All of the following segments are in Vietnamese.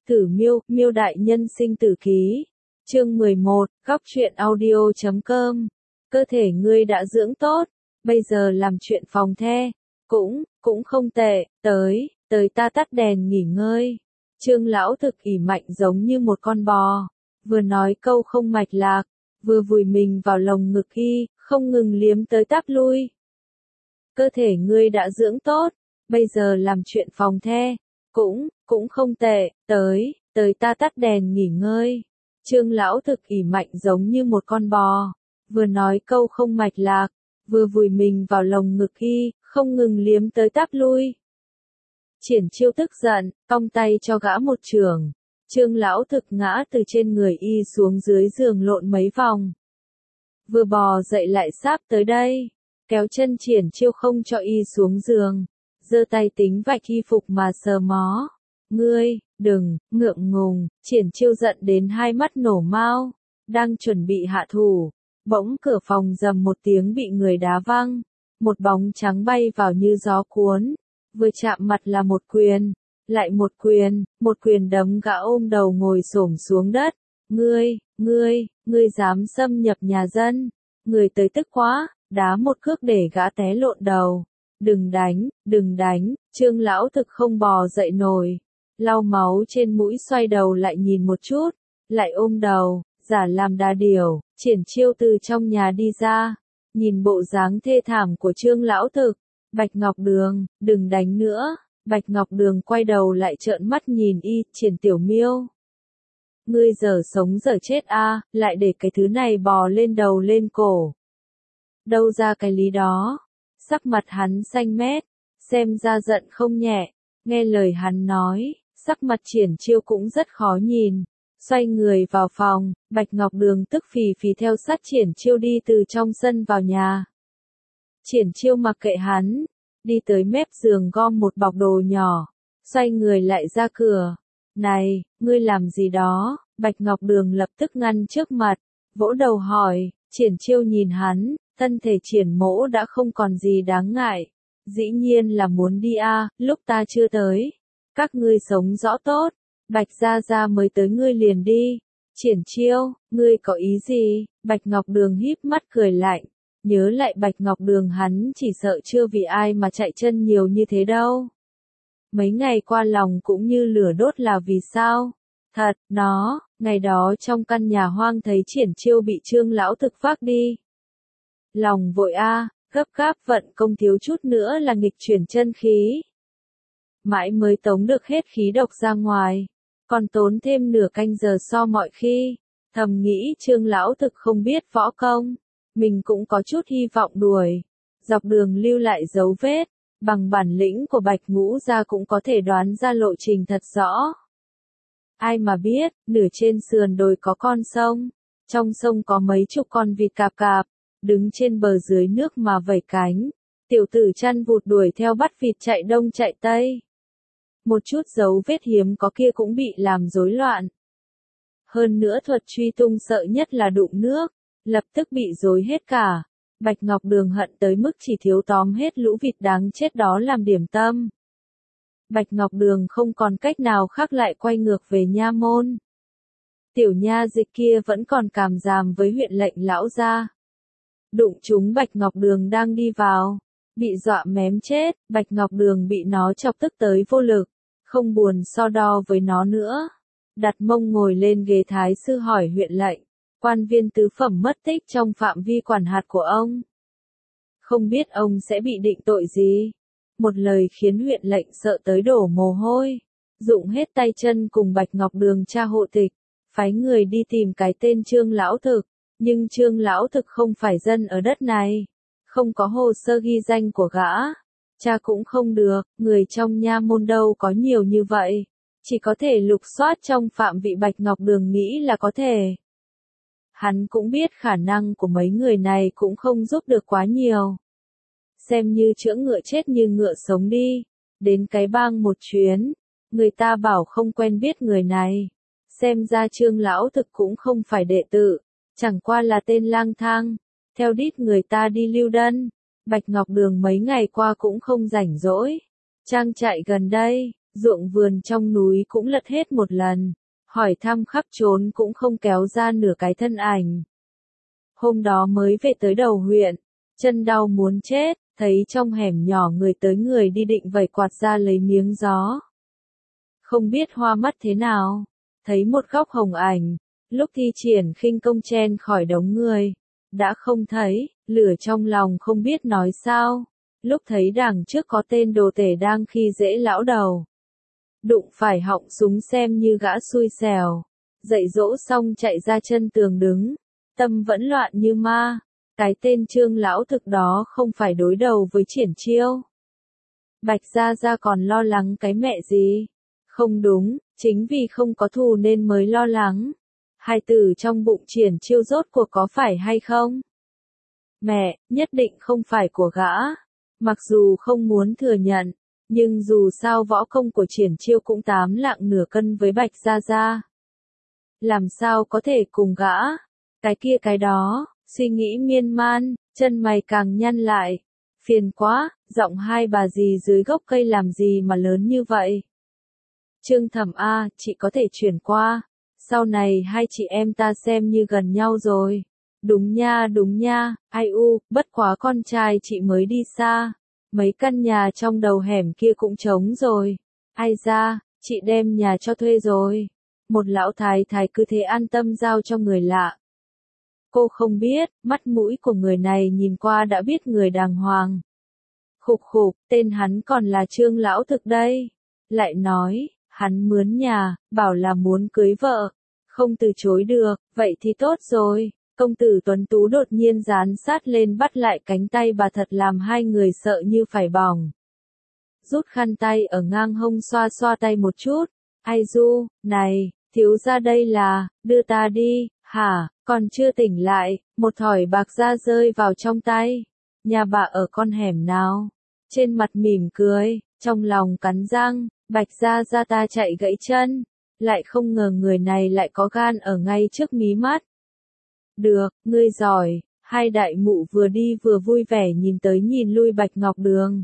Tử Miêu, Miêu Đại Nhân Sinh Tử Ký. Chương 11, Góc truyện audio.com. Cơ thể ngươi đã dưỡng tốt, bây giờ làm chuyện phòng the, cũng không tệ, tới ta tắt đèn nghỉ ngơi. Trương lão thực ỉ mạnh giống như một con bò, vừa nói câu không mạch lạc, vừa vùi mình vào lồng ngực y, không ngừng liếm tới táp lui. Cơ thể ngươi đã dưỡng tốt, bây giờ làm chuyện phòng the, cũng không tệ, tới ta tắt đèn nghỉ ngơi. Trương lão thực ỉ mạnh giống như một con bò, vừa nói câu không mạch lạc, vừa vùi mình vào lồng ngực y, không ngừng liếm tới táp lui. Triển Chiêu tức giận, cong tay cho gã một chưởng. Trương lão thực ngã từ trên người y xuống dưới giường lộn mấy vòng. Vừa bò dậy lại sáp tới đây, kéo chân Triển Chiêu không cho y xuống giường, giơ tay tính vạch y phục mà sờ mó. Ngươi, đừng, ngượng ngùng. Triển Chiêu giận đến hai mắt nổ mao, đang chuẩn bị hạ thủ, bỗng cửa phòng rầm một tiếng bị người đá văng, một bóng trắng bay vào như gió cuốn, vừa chạm mặt là một quyền, lại một quyền đấm gã ôm đầu ngồi xổm xuống đất. Ngươi dám xâm nhập nhà dân, người tới tức quá, đá một cước để gã té lộn đầu. Đừng đánh, Trương lão thực không bò dậy nổi, lau máu trên mũi xoay đầu lại nhìn một chút, lại ôm đầu, giả làm đà điểu. Triển Chiêu từ trong nhà đi ra, nhìn bộ dáng thê thảm của Trương lão thực. Bạch Ngọc Đường, đừng đánh nữa. Bạch Ngọc Đường quay đầu lại trợn mắt nhìn y. Triển Tiểu Miêu, ngươi giờ sống giờ chết a, lại để cái thứ này bò lên đầu lên cổ. Đâu ra cái lý đó. Sắc mặt hắn xanh mét, xem ra giận không nhẹ. Nghe lời hắn nói, sắc mặt Triển Chiêu cũng rất khó nhìn. Xoay người vào phòng, Bạch Ngọc Đường tức phì phì theo sát Triển Chiêu đi từ trong sân vào nhà. Triển Chiêu mặc kệ hắn, đi tới mép giường gom một bọc đồ nhỏ, xoay người lại ra cửa. Này, ngươi làm gì đó? Bạch Ngọc Đường lập tức ngăn trước mặt, vỗ đầu hỏi. Triển Chiêu nhìn hắn, thân thể Triển mỗ đã không còn gì đáng ngại. Dĩ nhiên là muốn đi a, lúc ta chưa tới. Các ngươi sống rõ tốt, Bạch gia gia mới tới ngươi liền đi. Triển Chiêu, ngươi có ý gì? Bạch Ngọc Đường híp mắt cười lạnh, nhớ lại Bạch Ngọc Đường hắn chỉ sợ chưa vì ai mà chạy chân nhiều như thế đâu. Mấy ngày qua lòng cũng như lửa đốt là vì sao? Thật, ngày đó trong căn nhà hoang thấy Triển Chiêu bị Trương lão thực vác đi. Lòng vội gấp gáp vận công thiếu chút nữa là nghịch chuyển chân khí. Mãi mới tống được hết khí độc ra ngoài, còn tốn thêm nửa canh giờ so mọi khi. Thầm nghĩ Trương lão thực không biết võ công, mình cũng có chút hy vọng đuổi. Dọc đường lưu lại dấu vết, bằng bản lĩnh của Bạch Ngũ gia cũng có thể đoán ra lộ trình thật rõ. Ai mà biết, nửa trên sườn đồi có con sông, trong sông có mấy chục con vịt cạp cạp, đứng trên bờ dưới nước mà vẩy cánh. Tiểu tử chăn vụt đuổi theo bắt vịt chạy đông chạy tây. Một chút dấu vết hiếm có kia cũng bị làm rối loạn. Hơn nữa thuật truy tung sợ nhất là đụng nước, lập tức bị rối hết cả. Bạch Ngọc Đường hận tới mức chỉ thiếu tóm hết lũ vịt đáng chết đó làm điểm tâm. Bạch Ngọc Đường không còn cách nào khác lại quay ngược về nha môn. Tiểu nha dịch kia vẫn còn càm ràm với huyện lệnh lão gia. Đụng chúng Bạch Ngọc Đường đang đi vào, bị dọa mém chết. Bạch Ngọc Đường bị nó chọc tức tới vô lực, không buồn so đo với nó nữa. Đặt mông ngồi lên ghế thái sư hỏi huyện lệnh, quan viên tứ phẩm mất tích trong phạm vi quản hạt của ông, không biết ông sẽ bị định tội gì? Một lời khiến huyện lệnh sợ tới đổ mồ hôi, dụng hết tay chân cùng Bạch Ngọc Đường tra hộ tịch, phái người đi tìm cái tên Trương lão thực. Nhưng Trương lão thực không phải dân ở đất này, không có hồ sơ ghi danh của gã, cha cũng không được, người trong nha môn đâu có nhiều như vậy, chỉ có thể lục soát trong phạm vị Bạch Ngọc Đường nghĩ là có thể. Hắn cũng biết khả năng của mấy người này cũng không giúp được quá nhiều. Xem như chữa ngựa chết như ngựa sống đi, đến cái bang một chuyến, người ta bảo không quen biết người này. Xem ra Trương lão thực cũng không phải đệ tử, chẳng qua là tên lang thang, theo đít người ta đi lưu đân. Bạch Ngọc Đường mấy ngày qua cũng không rảnh rỗi, trang trại gần đây, ruộng vườn trong núi cũng lật hết một lần, hỏi thăm khắp trốn cũng không kéo ra nửa cái thân ảnh. Hôm đó mới về tới đầu huyện, chân đau muốn chết, thấy trong hẻm nhỏ người tới người đi định vẩy quạt ra lấy miếng gió. Không biết hoa mắt thế nào, thấy một góc hồng ảnh, lúc thi triển khinh công chen khỏi đống người, đã không thấy, lửa trong lòng không biết nói sao, lúc thấy đằng trước có tên đồ tể đang khi dễ lão đầu. Đụng phải họng súng xem như gã xui xẻo, dạy dỗ xong chạy ra chân tường đứng, tâm vẫn loạn như ma, cái tên Trương lão thực đó không phải đối đầu với Triển Chiêu. Bạch Gia Gia còn lo lắng cái mẹ gì? Không đúng, chính vì không có thù nên mới lo lắng. Hai từ trong bụng Triển Chiêu rốt cuộc có phải hay không? Mẹ, nhất định không phải của gã. Mặc dù không muốn thừa nhận, nhưng dù sao võ công của Triển Chiêu cũng 8 lạng nửa cân với Bạch Gia Gia. Làm sao có thể cùng gã? Cái kia cái đó, suy nghĩ miên man, chân mày càng nhăn lại. Phiền quá, giọng hai bà dì dưới gốc cây làm gì mà lớn như vậy? Trương Thẩm A, chị có thể chuyển qua. Sau này hai chị em ta xem như gần nhau rồi. Đúng nha, ai u, bất quá con trai chị mới đi xa. Mấy căn nhà trong đầu hẻm kia cũng trống rồi. Ai ra, chị đem nhà cho thuê rồi. Một lão thái thái cứ thế an tâm giao cho người lạ. Cô không biết, mắt mũi của người này nhìn qua đã biết người đàng hoàng. Khục khục, tên hắn còn là Trương lão thực đây. Lại nói, hắn mướn nhà, bảo là muốn cưới vợ. Không từ chối được, vậy thì tốt rồi. Công tử tuấn tú đột nhiên dán sát lên bắt lại cánh tay bà thật làm hai người sợ như phải bỏng. Rút khăn tay ở ngang hông xoa xoa tay một chút. Ai du, này, thiếu gia đây là, đưa ta đi, hả, còn chưa tỉnh lại, một thỏi bạc ra rơi vào trong tay. Nhà bà ở con hẻm nào? Trên mặt mỉm cười, trong lòng cắn răng, Bạch Gia Gia ta chạy gãy chân. Lại không ngờ người này lại có gan ở ngay trước mí mắt. Được, ngươi giỏi, hai đại mụ vừa đi vừa vui vẻ nhìn tới nhìn lui Bạch Ngọc Đường.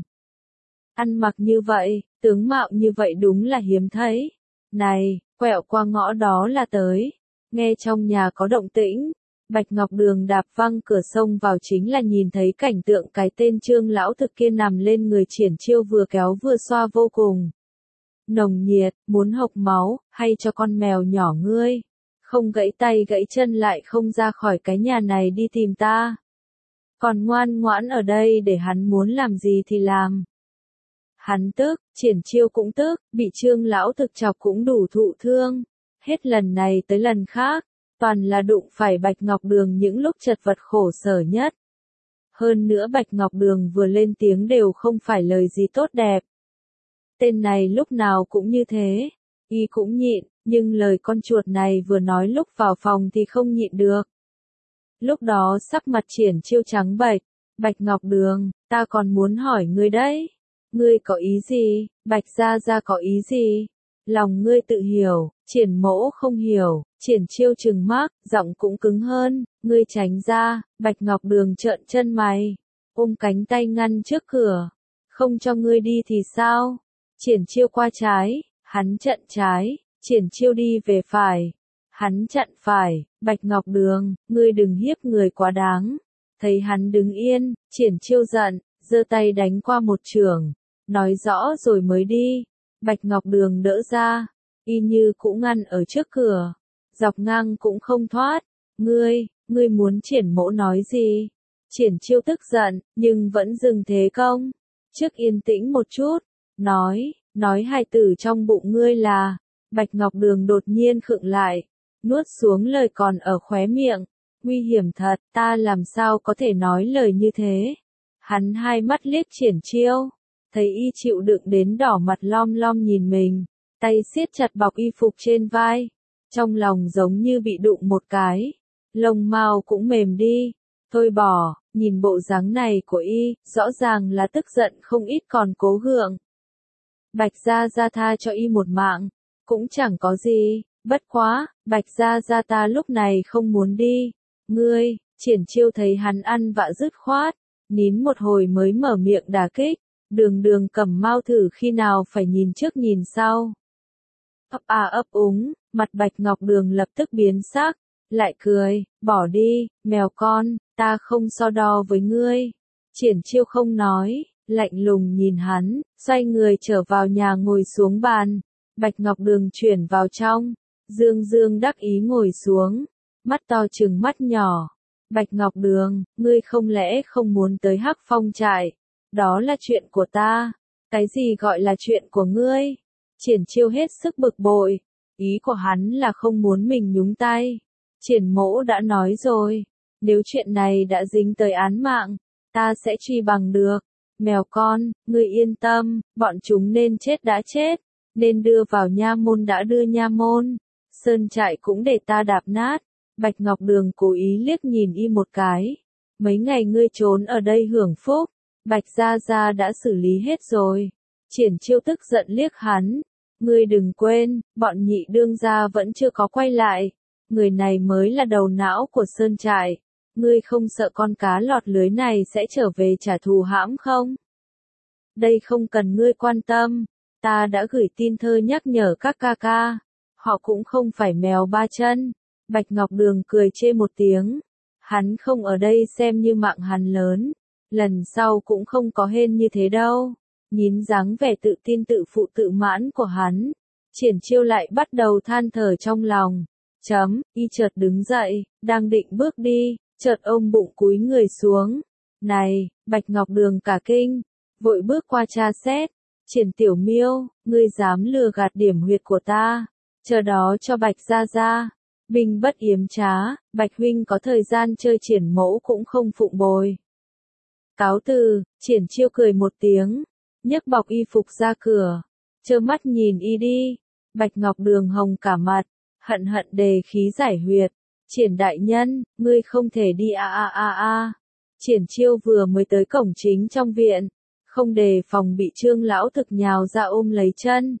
Ăn mặc như vậy, tướng mạo như vậy đúng là hiếm thấy. Này, quẹo qua ngõ đó là tới. Nghe trong nhà có động tĩnh, Bạch Ngọc Đường đạp văng cửa sông vào chính là nhìn thấy cảnh tượng cái tên Trương lão thực kia nằm lên người Triển Chiêu vừa kéo vừa xoa vô cùng nồng nhiệt, muốn hộc máu, hay cho con mèo nhỏ ngươi. Không gãy tay gãy chân lại không ra khỏi cái nhà này đi tìm ta. Còn ngoan ngoãn ở đây để hắn muốn làm gì thì làm. Hắn tức, Triển Chiêu cũng tức, bị Trương lão thực chọc cũng đủ thụ thương. Hết lần này tới lần khác, toàn là đụng phải Bạch Ngọc Đường những lúc chật vật khổ sở nhất. Hơn nữa Bạch Ngọc Đường vừa lên tiếng đều không phải lời gì tốt đẹp. Tên này lúc nào cũng như thế, y cũng nhịn, nhưng lời con chuột này vừa nói lúc vào phòng thì không nhịn được. Lúc đó sắc mặt Triển Chiêu trắng bệch, Bạch Ngọc Đường, ta còn muốn hỏi ngươi đấy. Ngươi có ý gì? Bạch Gia Gia có ý gì? Lòng ngươi tự hiểu, Triển mỗ không hiểu. Triển Chiêu trừng mắt, giọng cũng cứng hơn, ngươi tránh ra. Bạch Ngọc Đường trợn chân mày, ôm cánh tay ngăn trước cửa. Không cho ngươi đi thì sao? Triển Chiêu qua trái, hắn chặn trái. Triển Chiêu đi về phải, hắn chặn phải. Bạch Ngọc Đường, ngươi đừng hiếp người quá đáng. Thấy hắn đứng yên, Triển Chiêu giận, giơ tay đánh qua một chưởng, nói rõ rồi mới đi. Bạch Ngọc Đường đỡ ra, y như cũng ngăn ở trước cửa, dọc ngang cũng không thoát. Ngươi muốn Triển mỗ nói gì? Triển Chiêu tức giận, nhưng vẫn dừng thế công. Trước yên tĩnh một chút, nói hai từ trong bụng ngươi là. Bạch Ngọc Đường đột nhiên khựng lại, nuốt xuống lời còn ở khóe miệng. Nguy hiểm thật, ta làm sao có thể nói lời như thế? Hắn hai mắt liếc Triển Chiêu, thấy y chịu đựng đến đỏ mặt lom lom nhìn mình, tay siết chặt bọc y phục trên vai, trong lòng giống như bị đụng một cái, lông mao cũng mềm đi. Thôi bỏ, nhìn bộ dáng này của y, rõ ràng là tức giận không ít còn cố gượng. Bạch Gia Gia tha cho y một mạng, cũng chẳng có gì, bất quá, Bạch Gia Gia ta lúc này không muốn đi. Ngươi, Triển Chiêu thấy hắn ăn vạ dứt khoát, nín một hồi mới mở miệng đả kích. Đường Đường cầm mau thử khi nào phải nhìn trước nhìn sau. Ấp úng, mặt Bạch Ngọc Đường lập tức biến sắc, lại cười, bỏ đi, mèo con, ta không so đo với ngươi. Triển Chiêu không nói, lạnh lùng nhìn hắn, xoay người trở vào nhà ngồi xuống bàn. Bạch Ngọc Đường chuyển vào trong, Dương Dương đắc ý ngồi xuống, mắt to trừng mắt nhỏ. Bạch Ngọc Đường, ngươi không lẽ không muốn tới Hắc Phong trại? Đó là chuyện của ta. Cái gì gọi là chuyện của ngươi? Triển Chiêu hết sức bực bội. Ý của hắn là không muốn mình nhúng tay. Triển Mỗ đã nói rồi, nếu chuyện này đã dính tới án mạng, ta sẽ truy bằng được. Mèo con, ngươi yên tâm, bọn chúng nên chết đã chết, nên đưa vào nha môn đã đưa nha môn. Sơn trại cũng để ta đạp nát. Bạch Ngọc Đường cố ý liếc nhìn y một cái. Mấy ngày ngươi trốn ở đây hưởng phúc, Bạch Gia Gia đã xử lý hết rồi. Triển Chiêu tức giận liếc hắn. Ngươi đừng quên, bọn nhị đương gia vẫn chưa có quay lại. Người này mới là đầu não của Sơn trại. Ngươi không sợ con cá lọt lưới này sẽ trở về trả thù hãm không? Đây không cần ngươi quan tâm. Ta đã gửi tin thơ nhắc nhở các ca ca. Họ cũng không phải mèo ba chân. Bạch Ngọc Đường cười chê một tiếng. Hắn không ở đây xem như mạng hắn lớn. Lần sau cũng không có hên như thế đâu. Nhìn dáng vẻ tự tin tự phụ tự mãn của hắn. Triển Chiêu lại bắt đầu than thở trong lòng. Y chợt đứng dậy, đang định bước đi, chợt ôm bụng cúi người xuống. Này, Bạch Ngọc Đường cả kinh, vội bước qua tra xét. Triển Tiểu Miêu, ngươi dám lừa gạt điểm huyệt của ta. Chờ đó cho Bạch Gia Gia. Binh bất yếm trá, Bạch huynh có thời gian chơi Triển Mẫu cũng không phụng bồi. Cáo từ, Triển Chiêu cười một tiếng, nhấc bọc y phục ra cửa, trơ mắt nhìn y đi. Bạch Ngọc Đường hồng cả mặt, hận hận đề khí giải huyệt. Triển đại nhân, ngươi không thể đi a. Triển Chiêu vừa mới tới cổng chính trong viện, không đề phòng bị Trương lão thực nhào ra ôm lấy chân.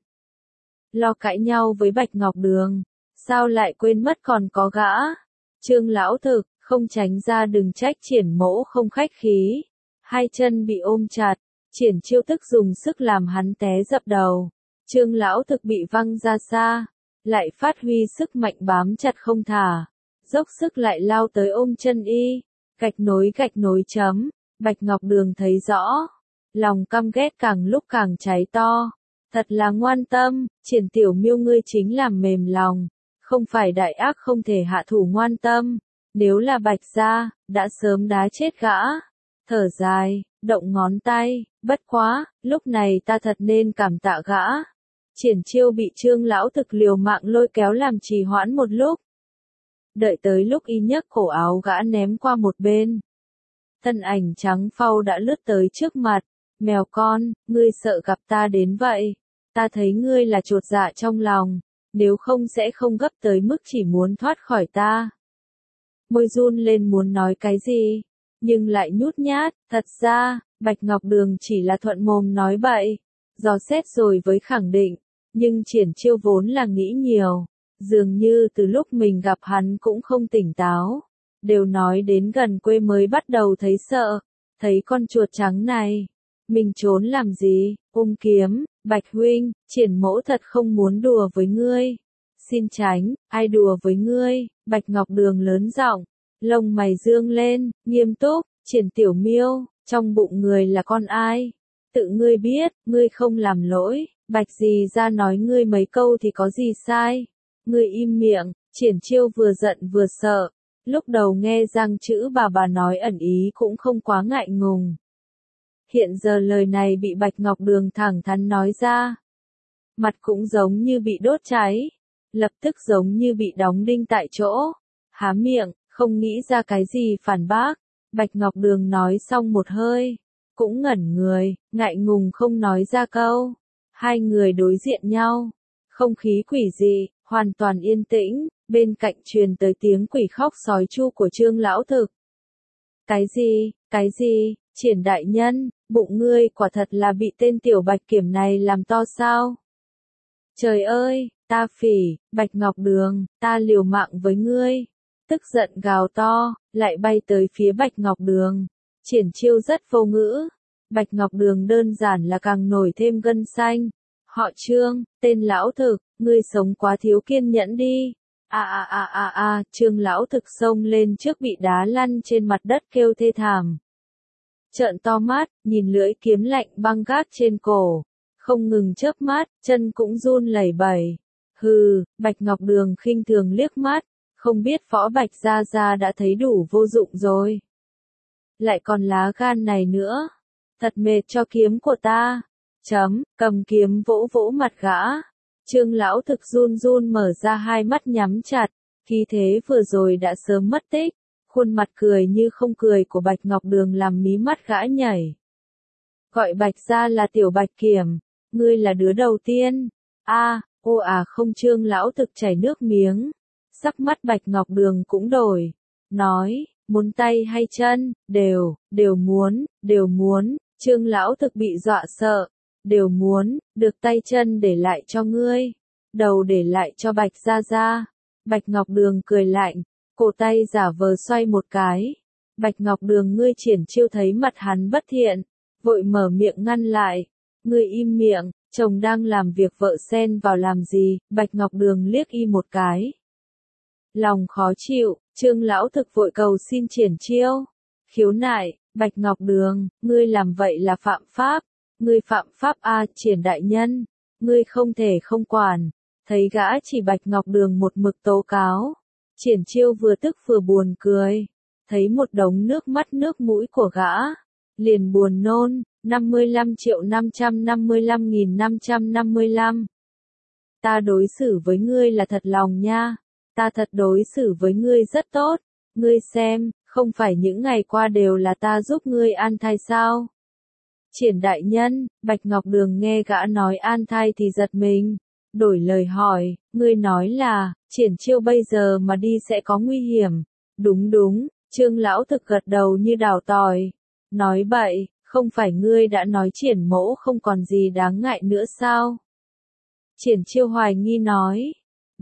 Lo cãi nhau với Bạch Ngọc Đường, sao lại quên mất còn có gã? Trương lão thực, không tránh ra đừng trách Triển Mẫu không khách khí. Hai chân bị ôm chặt, Triển Chiêu tức dùng sức làm hắn té dập đầu. Trương lão thực bị văng ra xa, lại phát huy sức mạnh bám chặt không thả, dốc sức lại lao tới ôm chân y, gạch nối chấm. Bạch Ngọc Đường thấy rõ, lòng căm ghét càng lúc càng cháy to. Thật là ngoan tâm, Triển Tiểu Miêu ngươi chính là mềm lòng, không phải đại ác không thể hạ thủ ngoan tâm. Nếu là Bạch gia, đã sớm đá chết gã. Thở dài, động ngón tay, bất quá, lúc này ta thật nên cảm tạ gã. Triển Chiêu bị Trương lão thực liều mạng lôi kéo làm trì hoãn một lúc. Đợi tới lúc y nhấc cổ áo gã ném qua một bên. Thân ảnh trắng phau đã lướt tới trước mặt. Mèo con, ngươi sợ gặp ta đến vậy. Ta thấy ngươi là chột dạ trong lòng, nếu không sẽ không gấp tới mức chỉ muốn thoát khỏi ta. Môi run lên muốn nói cái gì, nhưng lại nhút nhát. Thật ra, Bạch Ngọc Đường chỉ là thuận mồm nói bậy, dò xét rồi với khẳng định. Nhưng Triển Chiêu vốn là nghĩ nhiều, dường như từ lúc mình gặp hắn cũng không tỉnh táo. Đều nói đến gần quê mới bắt đầu thấy sợ, thấy con chuột trắng này. Mình trốn làm gì, ôm kiếm, Bạch huynh, Triển Mẫu thật không muốn đùa với ngươi. Xin tránh, ai đùa với ngươi? Bạch Ngọc Đường lớn giọng, lông mày dương lên, nghiêm túc. Triển Tiểu Miêu, trong bụng người là con ai? Tự ngươi biết, ngươi không làm lỗi. Bạch dì ra nói ngươi mấy câu thì có gì sai? Ngươi im miệng. Triển Chiêu vừa giận vừa sợ. Lúc đầu nghe Giang chữ bà nói ẩn ý cũng không quá ngại ngùng. Hiện giờ lời này bị Bạch Ngọc Đường thẳng thắn nói ra. Mặt cũng giống như bị đốt cháy. Lập tức giống như bị đóng đinh tại chỗ. Há miệng, không nghĩ ra cái gì phản bác. Bạch Ngọc Đường nói xong một hơi. Cũng ngẩn người, ngại ngùng không nói ra câu. Hai người đối diện nhau. Không khí quỷ dị, hoàn toàn yên tĩnh. Bên cạnh truyền tới tiếng quỷ khóc sói chu của Trương lão thực. Cái gì, Triển đại nhân, bụng ngươi quả thật là bị tên tiểu Bạch Kiểm này làm to sao? Trời ơi, ta phỉ, Bạch Ngọc Đường, ta liều mạng với ngươi. Tức giận gào to, lại bay tới phía Bạch Ngọc Đường. Triển Chiêu rất vô ngữ. Bạch Ngọc Đường đơn giản là càng nổi thêm gân xanh. Họ Trương, tên lão thực, ngươi sống quá thiếu kiên nhẫn đi. Trương lão thực xông lên trước bị đá lăn trên mặt đất kêu thê thảm. Trợn to mắt, nhìn lưỡi kiếm lạnh băng gác trên cổ, không ngừng chớp mắt, chân cũng run lẩy bẩy. Hừ, Bạch Ngọc Đường khinh thường liếc mắt, không biết Võ Bạch Gia Gia đã thấy đủ vô dụng rồi. Lại còn lá gan này nữa, thật mệt cho kiếm của ta. Cầm kiếm vỗ vỗ mặt gã. Trương lão thực run run mở ra hai mắt nhắm chặt, khí thế vừa rồi đã sớm mất tích, khuôn mặt cười như không cười của Bạch Ngọc Đường làm mí mắt gã nhảy. Gọi Bạch gia là Tiểu Bạch Kiểm, ngươi là đứa đầu tiên. Không, Trương lão thực chảy nước miếng, sắc mắt Bạch Ngọc Đường cũng đổi, nói, muốn tay hay chân, đều muốn, Trương lão thực bị dọa sợ. Đều muốn, được tay chân để lại cho ngươi, đầu để lại cho Bạch Gia Gia. Bạch Ngọc Đường cười lạnh, cổ tay giả vờ xoay một cái. Bạch Ngọc Đường ngươi triển chiêu thấy mặt hắn bất thiện, vội mở miệng ngăn lại. Ngươi im miệng, chồng đang làm việc vợ xen vào làm gì? Bạch Ngọc Đường liếc y một cái. Lòng khó chịu, Trương lão thực vội cầu xin triển chiêu. Khiếu nại, Bạch Ngọc Đường, ngươi làm vậy là phạm pháp. Ngươi phạm pháp Triển đại nhân, ngươi không thể không quản. Thấy gã chỉ Bạch Ngọc Đường một mực tố cáo. Triển chiêu vừa tức vừa buồn cười. Thấy một đống nước mắt nước mũi của gã. Liền buồn nôn, 55.555.555. Ta đối xử với ngươi là thật lòng nha. Ta thật đối xử với ngươi rất tốt. Ngươi xem, không phải những ngày qua đều là ta giúp ngươi an thai sao? Triển đại nhân, Bạch Ngọc Đường nghe gã nói an thai thì giật mình, đổi lời hỏi, ngươi nói là, triển chiêu bây giờ mà đi sẽ có nguy hiểm. Đúng, Trương lão thực gật đầu như đào tỏi. Nói bậy, không phải ngươi đã nói triển mẫu không còn gì đáng ngại nữa sao? Triển chiêu hoài nghi nói,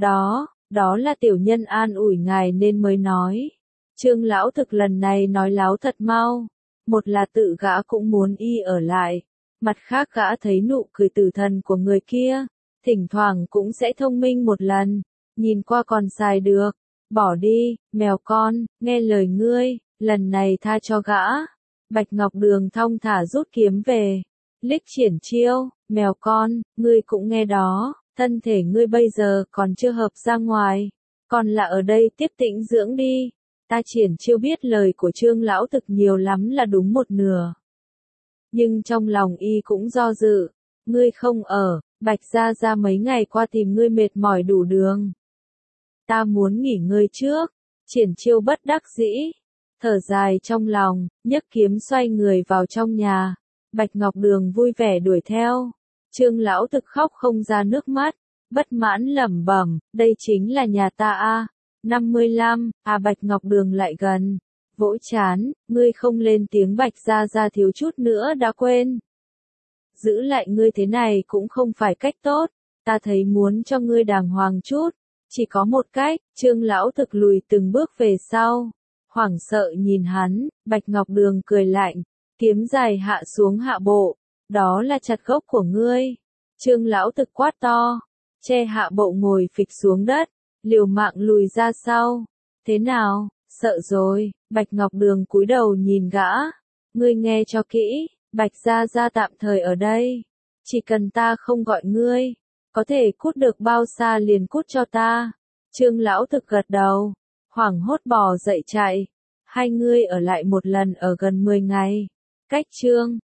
đó là tiểu nhân an ủi ngài nên mới nói. Trương lão thực lần này nói láo thật mau. Một là tự gã cũng muốn y ở lại, mặt khác gã thấy nụ cười tử thần của người kia, thỉnh thoảng cũng sẽ thông minh một lần, nhìn qua còn xài được, bỏ đi, mèo con, nghe lời ngươi, lần này tha cho gã. Bạch Ngọc Đường thong thả rút kiếm về, liếc triển chiêu, mèo con, ngươi cũng nghe đó, thân thể ngươi bây giờ còn chưa hợp ra ngoài, còn là ở đây tiếp tĩnh dưỡng đi. Ta triển chiêu biết lời của Trương lão thực nhiều lắm là đúng một nửa. Nhưng trong lòng y cũng do dự, ngươi không ở, Bạch Gia Gia mấy ngày qua tìm ngươi mệt mỏi đủ đường. Ta muốn nghỉ ngơi trước, triển chiêu bất đắc dĩ, thở dài trong lòng, nhấc kiếm xoay người vào trong nhà. Bạch Ngọc Đường vui vẻ đuổi theo, Trương lão thực khóc không ra nước mắt, bất mãn lẩm bẩm, đây chính là nhà ta 55, Bạch Ngọc Đường lại gần, vỗ chán, ngươi không lên tiếng Bạch Gia Gia thiếu chút nữa đã quên. Giữ lại ngươi thế này cũng không phải cách tốt, ta thấy muốn cho ngươi đàng hoàng chút, chỉ có một cách. Trương lão thực lùi từng bước về sau, hoảng sợ nhìn hắn. Bạch Ngọc Đường cười lạnh, kiếm dài hạ xuống hạ bộ, đó là chặt gốc của ngươi. Trương lão thực quát to, che hạ bộ ngồi phịch xuống đất, liều mạng lùi ra sau. Thế nào, sợ rồi? Bạch Ngọc Đường cúi đầu nhìn gã. Ngươi nghe cho kỹ, Bạch Gia Gia tạm thời ở đây. Chỉ cần ta không gọi ngươi, có thể cút được bao xa liền cút cho ta. Trương lão thực gật đầu, hoảng hốt bò dậy chạy. Hai ngươi ở lại một lần ở gần 10 ngày. Cách Trương